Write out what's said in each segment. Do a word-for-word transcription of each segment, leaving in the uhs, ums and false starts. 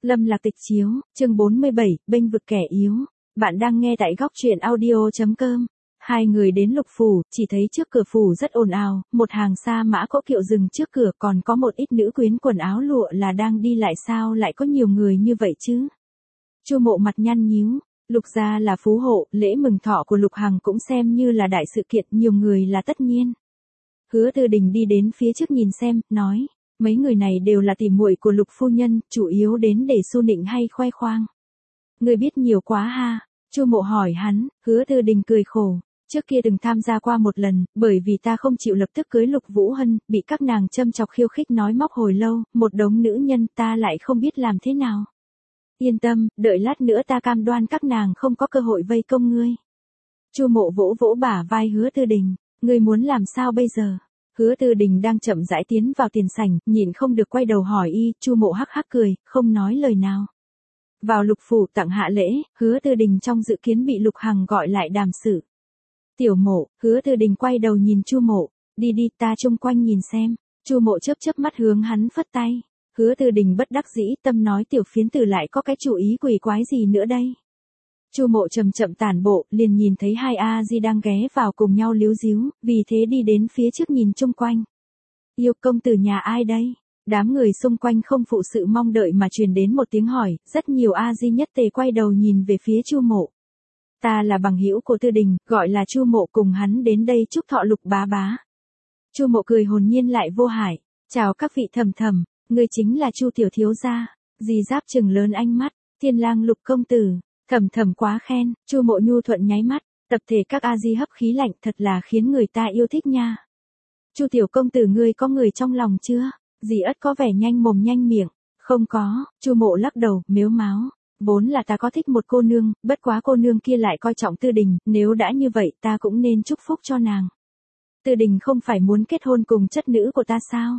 Lâm Lạc Tịch chiếu, chương bốn mươi bảy, bênh vực kẻ yếu. Bạn đang nghe tại góc truyện audio.com. Hai người đến Lục Phủ, chỉ thấy trước cửa phủ rất ồn ào, một hàng xa mã cỗ kiệu dừng trước cửa, còn có một ít nữ quyến quần áo lụa là đang đi lại, sao lại có nhiều người như vậy chứ? Chu Mộ mặt nhăn nhíu, Lục gia là phú hộ, lễ mừng thọ của Lục Hằng cũng xem như là đại sự kiện, nhiều người là tất nhiên. Hứa Tư Đình đi đến phía trước nhìn xem, nói, mấy người này đều là tỉ muội của Lục phu nhân, chủ yếu đến để xu nịnh hay khoe khoang. Người biết nhiều quá ha? Chu Mộ hỏi hắn. Hứa Tư Đình cười khổ, trước kia từng tham gia qua một lần, bởi vì ta không chịu lập tức cưới Lục Vũ Hân, bị các nàng châm chọc khiêu khích nói móc hồi lâu, một đống nữ nhân, ta lại không biết làm thế nào. Yên tâm, đợi lát nữa ta cam đoan các nàng không có cơ hội vây công ngươi. Chu Mộ vỗ vỗ bả vai Hứa Tư Đình, ngươi muốn làm sao bây giờ? Hứa Tư Đình đang chậm rãi tiến vào tiền sảnh, nhịn không được quay đầu hỏi y. Chu Mộ hắc hắc cười, không nói lời nào. Vào Lục phủ tặng hạ lễ, Hứa Tư Đình trong dự kiến bị Lục Hằng gọi lại đàm sự. Tiểu Mộ, Hứa Tư Đình quay đầu nhìn Chu Mộ, đi đi, ta chung quanh nhìn xem. Chu Mộ chớp chớp mắt hướng hắn phất tay. Hứa Tư Đình bất đắc dĩ, tâm nói tiểu phiến tử lại có cái chủ ý quỷ quái gì nữa đây. Chu Mộ chậm chậm tản bộ, liền nhìn thấy hai A Di đang ghé vào cùng nhau líu díu, vì thế đi đến phía trước nhìn chung quanh. Yêu công tử nhà ai đây? Đám người xung quanh không phụ sự mong đợi mà truyền đến một tiếng hỏi, rất nhiều A Di nhất tề quay đầu nhìn về phía Chu Mộ. Ta là bằng hữu của Tư Đình, gọi là Chu Mộ, cùng hắn đến đây chúc thọ Lục bá bá. Chu Mộ cười hồn nhiên lại vô hại, chào các vị thầm thầm, người chính là Chu tiểu thiếu gia. Dì Giáp trừng lớn ánh mắt, Thiên Lang Lục công tử. Thầm thầm quá khen. Chu Mộ nhu thuận nháy mắt, tập thể các A Di hấp khí lạnh, thật là khiến người ta yêu thích nha. Chu tiểu công tử, ngươi có người trong lòng chưa? Dì Ất có vẻ nhanh mồm nhanh miệng. Không có. Chu Mộ lắc đầu, mếu máo. Vốn là ta có thích một cô nương, bất quá cô nương kia lại coi trọng Tư Đình, nếu đã như vậy ta cũng nên chúc phúc cho nàng. Tư Đình không phải muốn kết hôn cùng chất nữ của ta sao?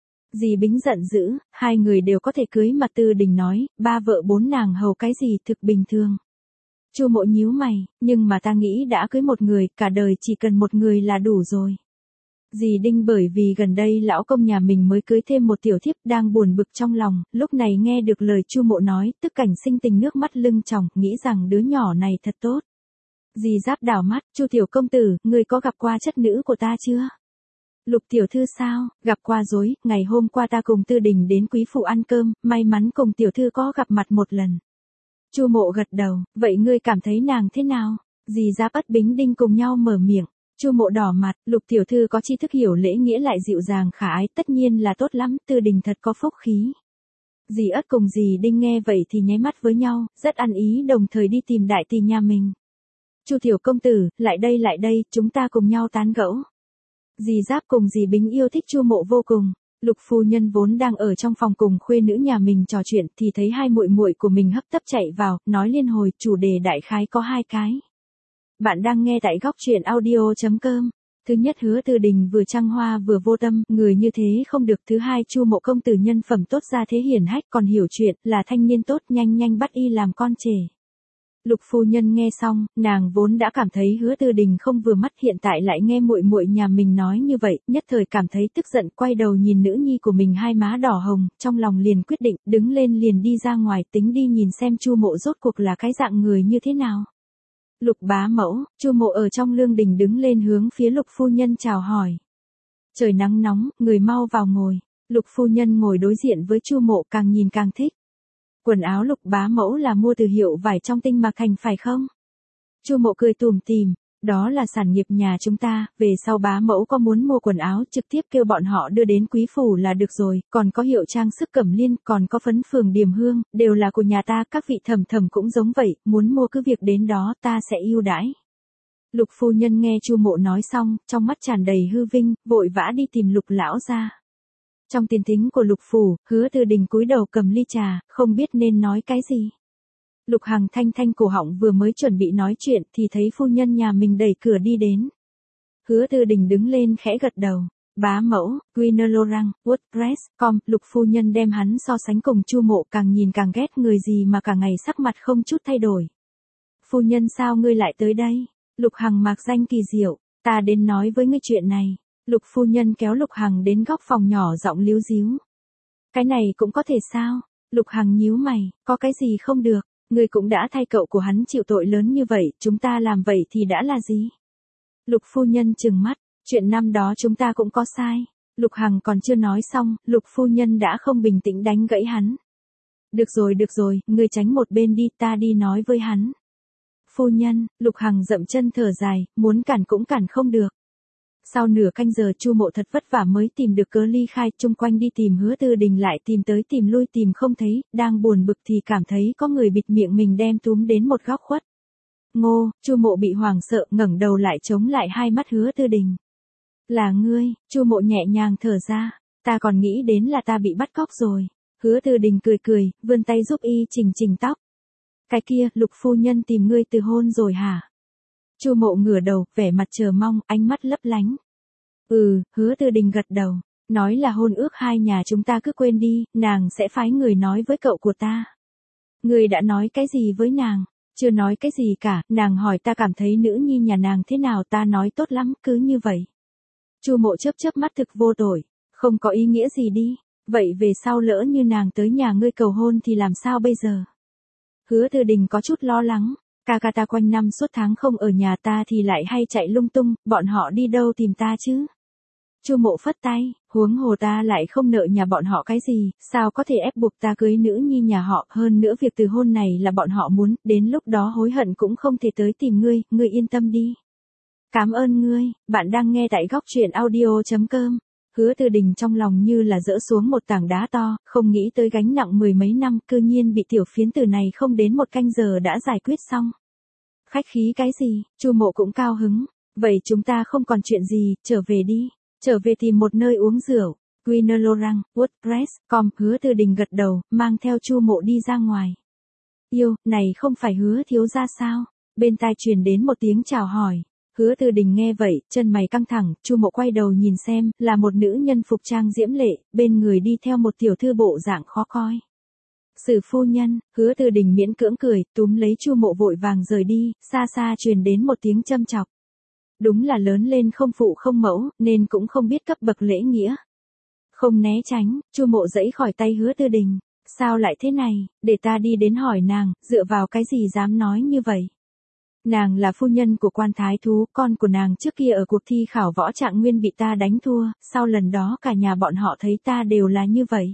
Dì Bính giận dữ, hai người đều có thể cưới mà Tư Đình nói, ba vợ bốn nàng hầu cái gì thực bình thường. Chu Mộ nhíu mày, nhưng mà ta nghĩ đã cưới một người, cả đời chỉ cần một người là đủ rồi. Dì Đinh bởi vì gần đây lão công nhà mình mới cưới thêm một tiểu thiếp, đang buồn bực trong lòng, lúc này nghe được lời Chu Mộ nói, tức cảnh sinh tình nước mắt lưng tròng, nghĩ rằng đứa nhỏ này thật tốt. Dì Giáp đảo mắt, Chu tiểu công tử, người có gặp qua chất nữ của ta chưa? Lục tiểu thư sao? Gặp qua rồi, ngày hôm qua ta cùng Tư Đình đến quý phủ ăn cơm, may mắn cùng tiểu thư có gặp mặt một lần. Chu Mộ gật đầu, vậy ngươi cảm thấy nàng thế nào? Dì Giáp Ất Bính Đinh cùng nhau mở miệng. Chu Mộ đỏ mặt, Lục tiểu thư có tri thức hiểu lễ nghĩa lại dịu dàng khả ái, tất nhiên là tốt lắm, Tư Đình thật có phúc khí. Dì Ất cùng dì Đinh nghe vậy thì nháy mắt với nhau, rất ăn ý, đồng thời đi tìm đại tỷ nhà mình. Chu tiểu công tử, lại đây lại đây, chúng ta cùng nhau tán gẫu. Dì Giáp cùng dì Bính yêu thích Chu Mộ vô cùng. Lục phu nhân vốn đang ở trong phòng cùng khuê nữ nhà mình trò chuyện, thì thấy hai muội muội của mình hấp tấp chạy vào, nói liên hồi, chủ đề đại khái có hai cái. Bạn đang nghe tại góc truyện audio.com. Thứ nhất, Hứa Tư Đình vừa trăng hoa vừa vô tâm, người như thế không được. Thứ hai, Chu Mộ công tử nhân phẩm tốt, ra thế hiển hách, còn hiểu chuyện, là thanh niên tốt, nhanh nhanh bắt y làm con rể. Lục phu nhân nghe xong, nàng vốn đã cảm thấy Hứa Tư Đình không vừa mắt, hiện tại lại nghe muội muội nhà mình nói như vậy, nhất thời cảm thấy tức giận, quay đầu nhìn nữ nhi của mình hai má đỏ hồng, trong lòng liền quyết định, đứng lên liền đi ra ngoài, tính đi nhìn xem Chu Mộ rốt cuộc là cái dạng người như thế nào. Lục bá mẫu. Chu Mộ ở trong lương đình đứng lên hướng phía Lục phu nhân chào hỏi. Trời nắng nóng, người mau vào ngồi. Lục phu nhân ngồi đối diện với Chu Mộ, càng nhìn càng thích. Quần áo Lục bá mẫu là mua từ hiệu vải trong Tinh Mạc Thành phải không? Chu Mộ cười tủm tỉm, đó là sản nghiệp nhà chúng ta, về sau bá mẫu có muốn mua quần áo trực tiếp kêu bọn họ đưa đến quý phủ là được rồi, còn có hiệu trang sức Cẩm Liên, còn có phấn phường Điềm Hương, đều là của nhà ta, các vị thầm thầm cũng giống vậy, muốn mua cứ việc đến đó, ta sẽ ưu đãi. Lục phu nhân nghe Chu Mộ nói xong, trong mắt tràn đầy hư vinh, vội vã đi tìm Lục lão gia. Trong tiền thính của Lục phủ, Hứa Tư Đình cúi đầu cầm ly trà, không biết nên nói cái gì. Lục Hằng thanh thanh cổ họng vừa mới chuẩn bị nói chuyện thì thấy phu nhân nhà mình đẩy cửa đi đến. Hứa Tư Đình đứng lên khẽ gật đầu. Bá mẫu, Guinea Laurent, WordPress, com, Lục phu nhân đem hắn so sánh cùng Chu Mộ, càng nhìn càng ghét, người gì mà cả ngày sắc mặt không chút thay đổi. Phu nhân sao ngươi lại tới đây? Lục Hằng mạc danh kỳ diệu, ta đến nói với ngươi chuyện này. Lục phu nhân kéo Lục Hằng đến góc phòng nhỏ, giọng líu díu. Cái này cũng có thể sao? Lục Hằng nhíu mày, có cái gì không được, ngươi cũng đã thay cậu của hắn chịu tội lớn như vậy, chúng ta làm vậy thì đã là gì? Lục phu nhân trừng mắt, chuyện năm đó chúng ta cũng có sai. Lục Hằng còn chưa nói xong, Lục phu nhân đã không bình tĩnh đánh gãy hắn. Được rồi được rồi, ngươi tránh một bên đi, ta đi nói với hắn. Phu nhân, Lục Hằng dậm chân thở dài, muốn cản cũng cản không được. Sau nửa canh giờ Chu Mộ thật vất vả mới tìm được cớ ly khai, chung quanh đi tìm Hứa Tư Đình lại tìm tới tìm lui tìm không thấy, đang buồn bực thì cảm thấy có người bịt miệng mình đem túm đến một góc khuất. Ngô, Chu Mộ bị hoảng sợ, ngẩng đầu lại chống lại hai mắt Hứa Tư Đình. Là ngươi, Chu Mộ nhẹ nhàng thở ra, ta còn nghĩ đến là ta bị bắt cóc rồi. Hứa Tư Đình cười cười, vươn tay giúp y chỉnh chỉnh tóc. Cái kia, Lục phu nhân tìm ngươi từ hôn rồi hả? Chu Mộ ngửa đầu, vẻ mặt chờ mong, ánh mắt lấp lánh. Ừ, Hứa Tư Đình gật đầu, nói là hôn ước hai nhà chúng ta cứ quên đi, nàng sẽ phái người nói với cậu của ta. Ngươi đã nói cái gì với nàng? Chưa nói cái gì cả, nàng hỏi ta cảm thấy nữ nhi nhà nàng thế nào, ta nói tốt lắm, cứ như vậy. Chu Mộ chớp chớp mắt thực vô tội, không có ý nghĩa gì đi, vậy về sau lỡ như nàng tới nhà ngươi cầu hôn thì làm sao bây giờ? Hứa Tư Đình có chút lo lắng, ca ca ta quanh năm suốt tháng không ở nhà ta thì lại hay chạy lung tung, bọn họ đi đâu tìm ta chứ? Chu Mộ phất tay, huống hồ ta lại không nợ nhà bọn họ cái gì, sao có thể ép buộc ta cưới nữ nhi nhà họ, hơn nữa việc từ hôn này là bọn họ muốn, đến lúc đó hối hận cũng không thể tới tìm ngươi, ngươi yên tâm đi. Cảm ơn ngươi, bạn đang nghe tại góc truyện audio chấm com. Hứa Tư Đình trong lòng như là dỡ xuống một tảng đá to, không nghĩ tới gánh nặng mười mấy năm, cư nhiên bị tiểu phiến tử này không đến một canh giờ đã giải quyết xong. Khách khí cái gì, Chu Mộ cũng cao hứng, vậy chúng ta không còn chuyện gì, trở về đi, trở về tìm một nơi uống rượu. Quinolorang, WordPress, com, Hứa Tư Đình gật đầu, mang theo Chu Mộ đi ra ngoài. Yêu, này không phải Hứa thiếu gia sao? Bên tai truyền đến một tiếng chào hỏi. Hứa Tư Đình nghe vậy, chân mày căng thẳng, Chu Mộ quay đầu nhìn xem, là một nữ nhân phục trang diễm lệ, bên người đi theo một tiểu thư bộ dạng khó coi. Sử phu nhân, Hứa Tư Đình miễn cưỡng cười, túm lấy Chu Mộ vội vàng rời đi, xa xa truyền đến một tiếng châm chọc. Đúng là lớn lên không phụ không mẫu, nên cũng không biết cấp bậc lễ nghĩa. Không né tránh, Chu Mộ giãy khỏi tay Hứa Tư Đình. Sao lại thế này, để ta đi đến hỏi nàng, dựa vào cái gì dám nói như vậy? Nàng là phu nhân của quan thái thú, con của nàng trước kia ở cuộc thi khảo võ Trạng Nguyên bị ta đánh thua, sau lần đó cả nhà bọn họ thấy ta đều là như vậy.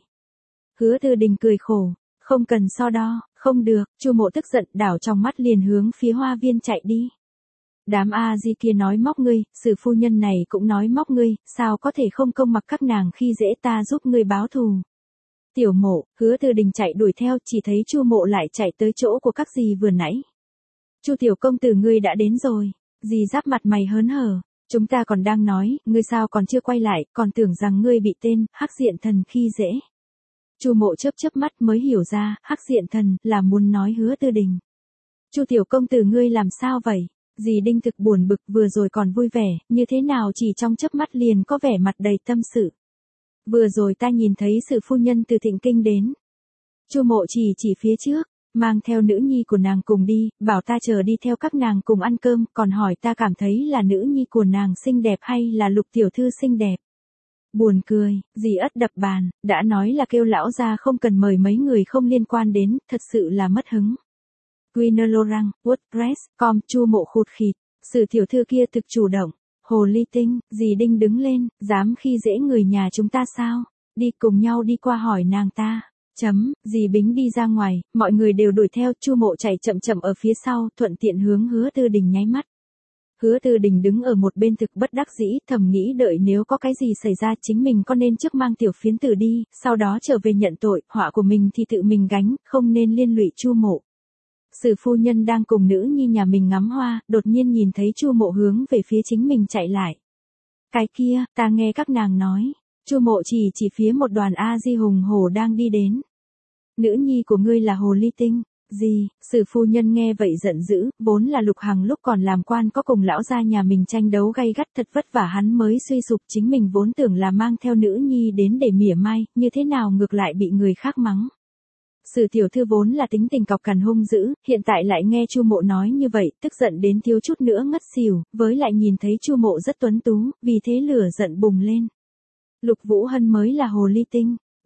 Hứa Tư Đình cười khổ, không cần so đo, không được, Chu Mộ tức giận đảo trong mắt liền hướng phía hoa viên chạy đi. Đám A Di kia nói móc ngươi, Sử phu nhân này cũng nói móc ngươi, sao có thể không công mặc các nàng khi dễ ta giúp ngươi báo thù. Tiểu Mộ, Hứa Tư Đình chạy đuổi theo, chỉ thấy Chu Mộ lại chạy tới chỗ của các dì vừa nãy. Chu tiểu công tử ngươi đã đến rồi, dì giáp mặt mày hớn hở, chúng ta còn đang nói, ngươi sao còn chưa quay lại, còn tưởng rằng ngươi bị tên Hắc Diện Thần khi dễ. Chu Mộ chớp chớp mắt mới hiểu ra, Hắc Diện Thần là muốn nói Hứa Tư Đình. Chu tiểu công tử ngươi làm sao vậy? Dì Đinh thực buồn bực, vừa rồi còn vui vẻ, như thế nào chỉ trong chớp mắt liền có vẻ mặt đầy tâm sự. Vừa rồi ta nhìn thấy Sử phu nhân từ Thịnh Kinh đến. Chu Mộ chỉ chỉ phía trước, mang theo nữ nhi của nàng cùng đi, bảo ta chờ đi theo các nàng cùng ăn cơm, còn hỏi ta cảm thấy là nữ nhi của nàng xinh đẹp hay là Lục tiểu thư xinh đẹp. Buồn cười, dì ất đập bàn, đã nói là kêu lão gia không cần mời mấy người không liên quan đến, thật sự là mất hứng. Quinolorang, WordPress, com, Chu Mộ khụt khịt, Sử tiểu thư kia thực chủ động, hồ ly tinh, dì Đinh đứng lên, dám khi dễ người nhà chúng ta sao, đi cùng nhau đi qua hỏi nàng ta. Chấm, dì Bính đi ra ngoài, mọi người đều đuổi theo, Chu Mộ chạy chậm chậm ở phía sau, thuận tiện hướng Hứa Tư Đình nháy mắt. Hứa Tư Đình đứng ở một bên thực bất đắc dĩ, thầm nghĩ đợi nếu có cái gì xảy ra chính mình có nên trước mang tiểu phiến tử đi, sau đó trở về nhận tội, họa của mình thì tự mình gánh, không nên liên lụy Chu Mộ. Sử phu nhân đang cùng nữ nhi nhà mình ngắm hoa, đột nhiên nhìn thấy Chu Mộ hướng về phía chính mình chạy lại. Cái kia, ta nghe các nàng nói. Chu Mộ chỉ chỉ phía một đoàn A Di hùng hổ đang đi đến. Nữ nhi của ngươi là hồ ly tinh, gì? Sử phu nhân nghe vậy giận dữ, vốn là Lục Hằng lúc còn làm quan có cùng lão gia nhà mình tranh đấu gay gắt, thật vất vả hắn mới suy sụp, chính mình vốn tưởng là mang theo nữ nhi đến để mỉa mai, như thế nào ngược lại bị người khác mắng. Sử tiểu thư vốn là tính tình cọc cằn hung dữ, hiện tại lại nghe Chu Mộ nói như vậy, tức giận đến thiếu chút nữa ngất xỉu, với lại nhìn thấy Chu Mộ rất tuấn tú, vì thế lửa giận bùng lên. Lục Vũ Hân mới là hồ ly tinh,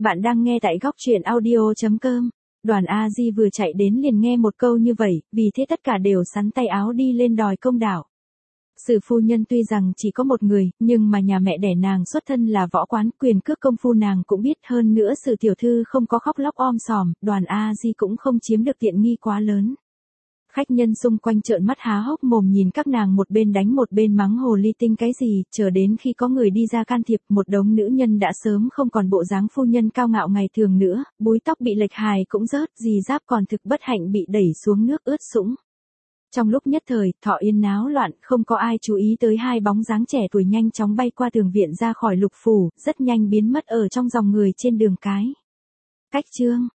Bạn đang nghe tại góc truyện audio.com. Đoàn A Di vừa chạy đến liền nghe một câu như vậy, vì thế tất cả đều sắn tay áo đi lên đòi công đạo. Sử phu nhân tuy rằng chỉ có một người, nhưng mà nhà mẹ đẻ nàng xuất thân là võ quán, quyền cước công phu nàng cũng biết, hơn nữa Sử tiểu thư không có khóc lóc om sòm, Đoàn A Di cũng không chiếm được tiện nghi quá lớn. Khách nhân xung quanh trợn mắt há hốc mồm nhìn các nàng, một bên đánh một bên mắng hồ ly tinh cái gì, chờ đến khi có người đi ra can thiệp, một đống nữ nhân đã sớm không còn bộ dáng phu nhân cao ngạo ngày thường nữa, búi tóc bị lệch hài cũng rớt, dì giáp còn thực bất hạnh bị đẩy xuống nước ướt sũng. Trong lúc nhất thời, Thọ Yên náo loạn, không có ai chú ý tới hai bóng dáng trẻ tuổi nhanh chóng bay qua tường viện ra khỏi lục phủ, rất nhanh biến mất ở trong dòng người trên đường cái. Cách chương